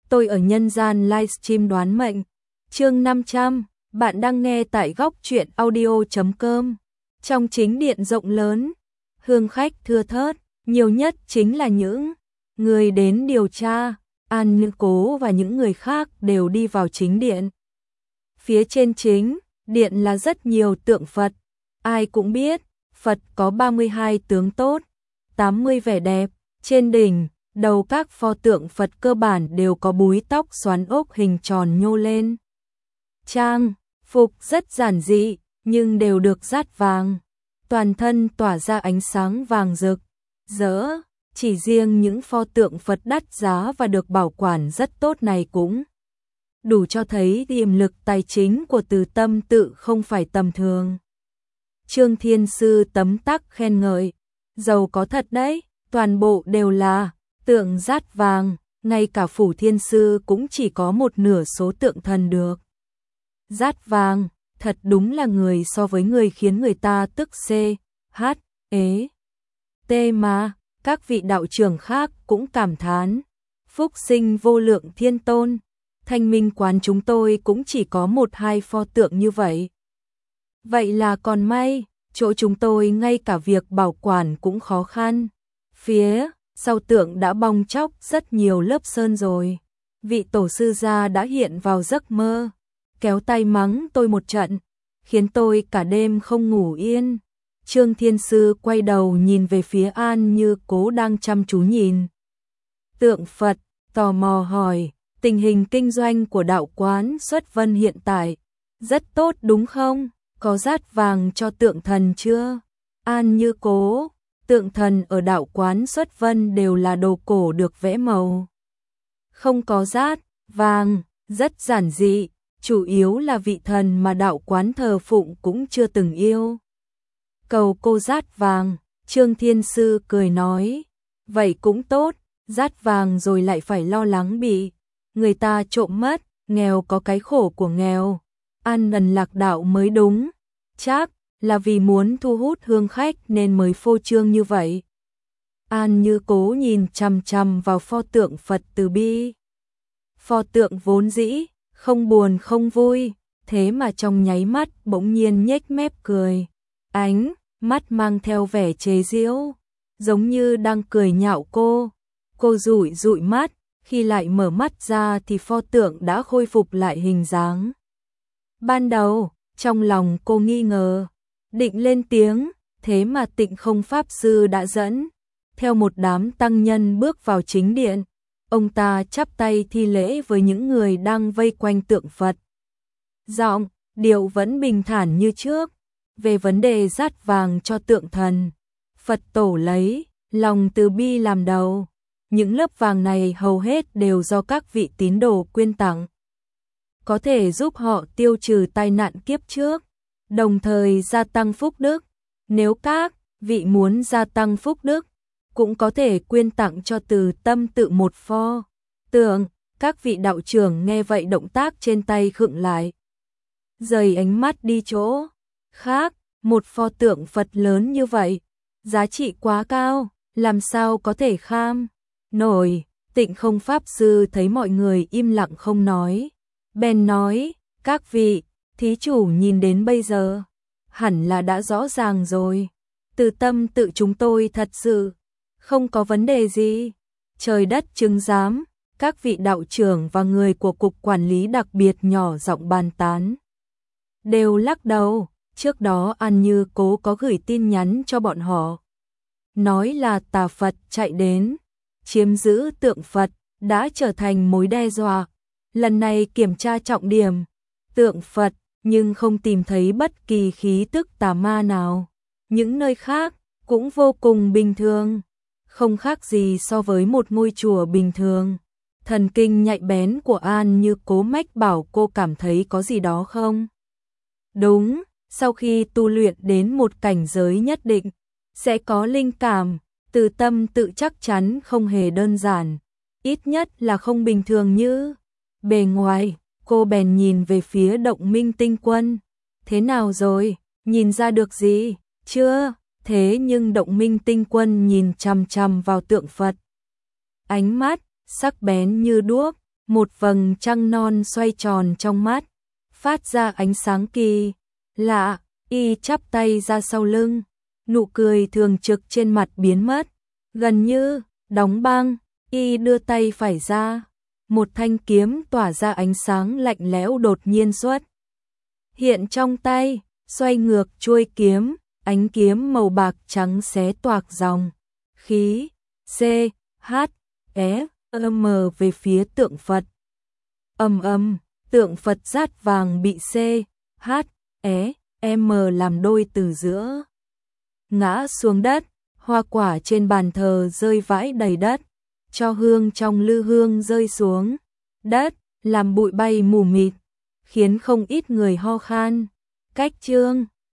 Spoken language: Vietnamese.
tôi ở nhân gian livestream đoán mệnh. Chương 500, bạn đang nghe tại góc truyện audio.com. Trong chính điện rộng lớn, hương khách thưa thớt, nhiều nhất chính là những người đến điều tra. An Như Cố và những người khác đều đi vào chính điện. Phía trên chính điện là rất nhiều tượng Phật. Ai cũng biết, Phật có 32 tướng tốt, 80 vẻ đẹp. Trên đỉnh, đầu các pho tượng Phật cơ bản đều có búi tóc xoắn ốc hình tròn nhô lên. Trang phục rất giản dị, nhưng đều được dát vàng. Toàn thân tỏa ra ánh sáng vàng rực, rỡ. Chỉ riêng những pho tượng Phật đắt giá và được bảo quản rất tốt này cũng đủ cho thấy tiềm lực tài chính của Từ Tâm Tự không phải tầm thường. Trương Thiên Sư tấm tắc khen ngợi, giàu có thật đấy, toàn bộ đều là tượng dát vàng, ngay cả Phủ Thiên Sư cũng chỉ có một nửa số tượng thần được dát vàng, thật đúng là người so với người khiến người ta tức CHT mà. Các vị đạo trưởng khác cũng cảm thán, phúc sinh vô lượng thiên tôn, Thanh Minh quán chúng tôi cũng chỉ có 1-2 pho tượng như vậy. Vậy là còn may, chỗ chúng tôi ngay cả việc bảo quản cũng khó khăn. Phía sau tượng đã bong tróc rất nhiều lớp sơn rồi. Vị tổ sư gia đã hiện vào giấc mơ, kéo tay mắng tôi một trận, khiến tôi cả đêm không ngủ yên. Trương Thiên Sư quay đầu nhìn về phía An Như Cố đang chăm chú nhìn tượng Phật, tò mò hỏi, tình hình kinh doanh của đạo quán Xuất Vân hiện tại rất tốt đúng không? Có dát vàng cho tượng thần chưa? An Như Cố, tượng thần ở đạo quán Xuất Vân đều là đồ cổ được vẽ màu, không có dát vàng, rất giản dị, chủ yếu là vị thần mà đạo quán thờ phụng cũng chưa từng yêu cầu cô dát vàng. Trương Thiên Sư cười nói, vậy cũng tốt, dát vàng rồi lại phải lo lắng bị người ta trộm mất, nghèo có cái khổ của nghèo, ăn nần lạc đạo mới đúng, chắc là vì muốn thu hút hương khách nên mới phô trương như vậy. An Như Cố nhìn chằm chằm vào pho tượng Phật từ bi. Pho tượng vốn dĩ không buồn không vui, thế mà trong nháy mắt bỗng nhiên nhếch mép cười. Ánh mắt mang theo vẻ chế giễu, giống như đang cười nhạo cô. Cô dụi dụi mắt, khi lại mở mắt ra thì pho tượng đã khôi phục lại hình dáng ban đầu. Trong lòng cô nghi ngờ, định lên tiếng, thế mà Tịnh Không Pháp Sư đã dẫn theo một đám tăng nhân bước vào chính điện. Ông ta chắp tay thi lễ với những người đang vây quanh tượng Phật. Giọng điệu vẫn bình thản như trước. Về vấn đề dát vàng cho tượng thần, Phật tổ lấy lòng từ bi làm đầu. Những lớp vàng này hầu hết đều do các vị tín đồ quyên tặng, có thể giúp họ tiêu trừ tai nạn kiếp trước, đồng thời gia tăng phúc đức. Nếu các vị muốn gia tăng phúc đức, cũng có thể quyên tặng cho Từ Tâm Tự một pho tượng. Các vị đạo trưởng nghe vậy động tác trên tay khựng lại, rời ánh mắt đi chỗ khác. Một pho tượng Phật lớn như vậy, giá trị quá cao, làm sao có thể kham nổi. Tịnh Không Pháp Sư thấy mọi người im lặng không nói, bèn nói, các vị, thí chủ nhìn đến bây giờ, hẳn là đã rõ ràng rồi. Từ Tâm Tự chúng tôi thật sự không có vấn đề gì. Trời đất chứng giám, các vị đạo trưởng và người của cục quản lý đặc biệt nhỏ giọng bàn tán, đều lắc đầu. Trước đó An Như Cố có gửi tin nhắn cho bọn họ, nói là tà Phật chạy đến, chiếm giữ tượng Phật, đã trở thành mối đe dọa. Lần này kiểm tra trọng điểm tượng Phật, nhưng không tìm thấy bất kỳ khí tức tà ma nào. Những nơi khác cũng vô cùng bình thường, không khác gì so với một ngôi chùa bình thường. Thần kinh nhạy bén của An Như Cố mách bảo cô cảm thấy có gì đó không đúng. Sau khi tu luyện đến một cảnh giới nhất định, sẽ có linh cảm. Từ Tâm Tự chắc chắn không hề đơn giản, ít nhất là không bình thường như bề ngoài. Cô bèn nhìn về phía Động Minh Tinh Quân. Thế nào rồi, nhìn ra được gì? Chưa. Thế nhưng Động Minh Tinh Quân nhìn chằm chằm vào tượng Phật, ánh mắt sắc bén như đuốc, một vầng trăng non xoay tròn trong mắt, phát ra ánh sáng kỳ lạ, y chắp tay ra sau lưng, nụ cười thường trực trên mặt biến mất, gần như đóng băng, y đưa tay phải ra, một thanh kiếm tỏa ra ánh sáng lạnh lẽo đột nhiên xuất hiện trong tay, xoay ngược chuôi kiếm, ánh kiếm màu bạc trắng xé toạc dòng khí C H E M về phía tượng Phật. Ầm ầm, tượng Phật dát vàng bị C H E M làm đôi từ giữa, ngã xuống đất, hoa quả trên bàn thờ rơi vãi đầy đất, cho hương trong lư hương rơi xuống đất, làm bụi bay mù mịt, khiến không ít người ho khan. Cách chương